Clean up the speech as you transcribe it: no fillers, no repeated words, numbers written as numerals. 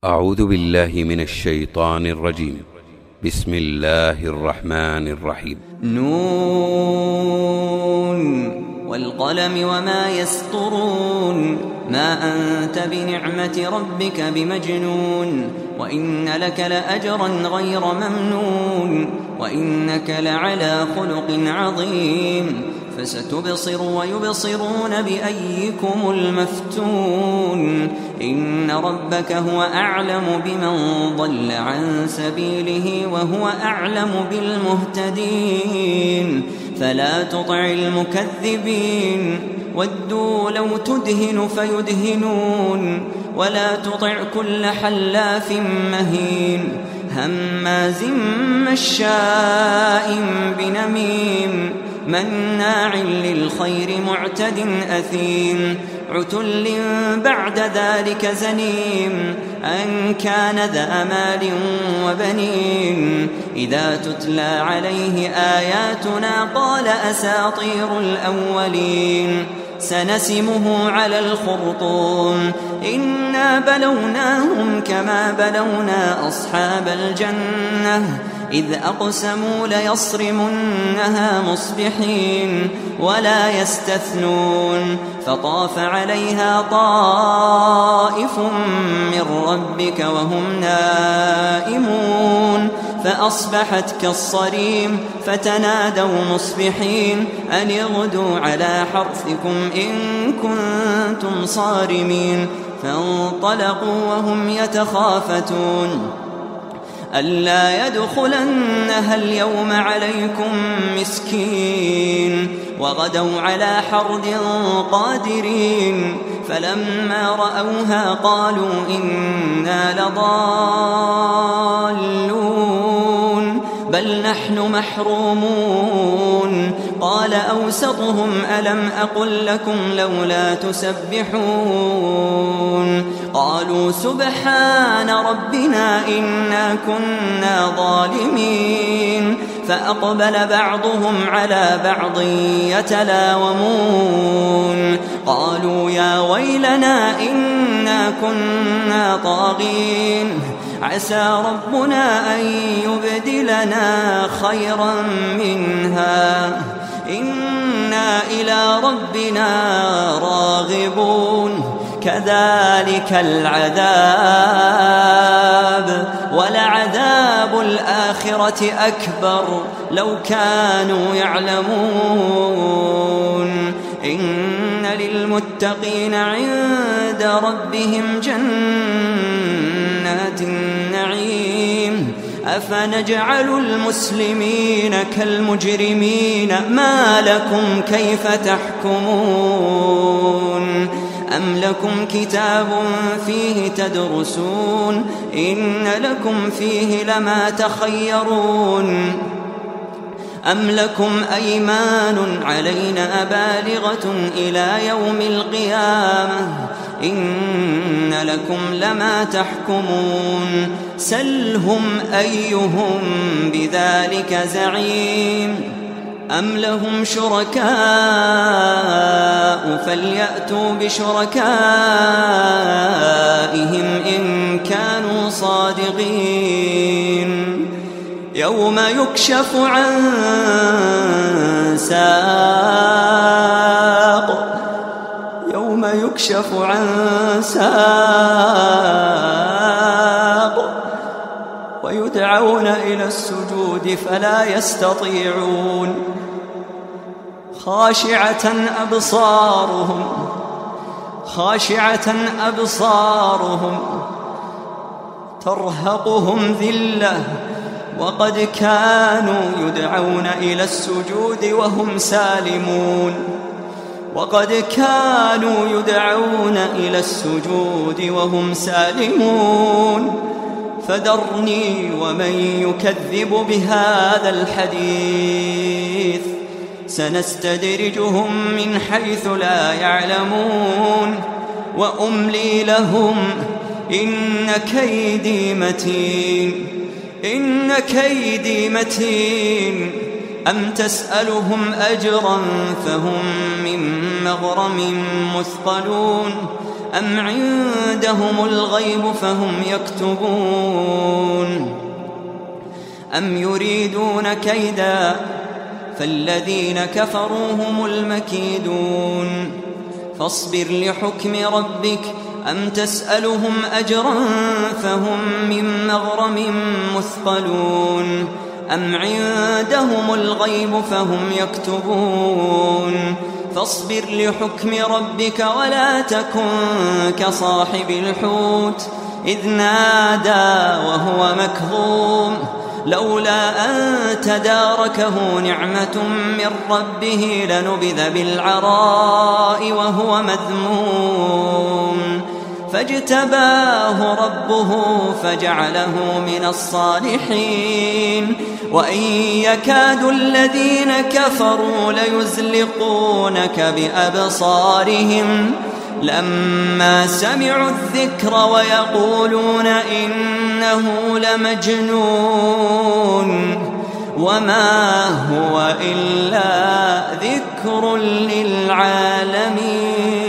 أعوذ بالله من الشيطان الرجيم. بسم الله الرحمن الرحيم. نون والقلم وما يسطرون ما أنت بنعمة ربك بمجنون وإن لك لأجرا غير ممنون وإنك لعلى خلق عظيم فستبصر ويبصرون بأيكم المفتون إن ربك هو أعلم بمن ضل عن سبيله وهو أعلم بالمهتدين فلا تطع المكذبين ودوا لو تدهن فيدهنون ولا تطع كل حلاف مهين هماز مشاء بنميم مناع للخير معتد أثيم عتل بعد ذلك زنيم أن كان ذا مال وبنين إذا تتلى عليه آياتنا قال أساطير الأولين سنسمه على الخرطوم إنا بلوناهم كما بلونا أصحاب الجنة إذ أقسموا ليصرمنها مصبحين ولا يستثنون فطاف عليها طائف من ربك وهم نائمون فأصبحت كالصريم فتنادوا مصبحين أن اغدوا على حرثكم إن كنتم صارمين فانطلقوا وهم يتخافتون ألا يدخلنها اليوم عليكم مسكين وغدوا على حرد قادرين فلما رأوها قالوا إنا لضالون بل نحن محرومون قال أوسطهم ألم أقل لكم لولا تسبحون قالوا سبحان ربنا إنا كنا ظالمين فأقبل بعضهم على بعض يتلاومون قالوا يا ويلنا إنا كنا طاغين عسى ربنا أن يبدلنا خيرا منها إنا إلى ربنا راغبون كذلك العذاب ولعذاب الآخرة أكبر لو كانوا يعلمون إن للمتقين عند ربهم جنات النعيم أفنجعل المسلمين كالمجرمين ما لكم كيف تحكمون أم لكم كتاب فيه تدرسون إن لكم فيه لما تخيرون أم لكم أيمان علينا بالغة إلى يوم القيامة إن لكم لما تحكمون سلهم أيهم بذلك زعيم أم لهم شركاء فليأتوا بشركائهم إن كانوا صادقين يوم يكشف عن ساق ويدعون إلى السجود فلا يستطيعون خاشعة أبصارهم ترهقهم ذلة وقد كانوا يدعون إلى السجود وهم سالمون فذرني ومن يكذب بهذا الحديث سنستدرجهم من حيث لا يعلمون وأملي لهم إن كيدي متين أم تسألهم أجرا فهم من مغرم مثقلون أم عندهم الغيب فهم يكتبون أم يريدون كيدا فالذين كفروا هم المكيدون فاصبر لحكم ربك أم تسألهم أجرا فهم من مغرم مثقلون أم عندهم الغيب فهم يكتبون فاصبر لحكم ربك ولا تكن كصاحب الحوت إذ نادى وهو مكظوم لولا أن تداركه نعمة من ربه لنبذ بالعراء وهو مذموم فاجتباه ربه فجعله من الصالحين وإن يكاد الذين كفروا ليزلقونك بأبصارهم لما سمعوا الذكر ويقولون إنه لمجنون وما هو إلا ذكر للعالمين.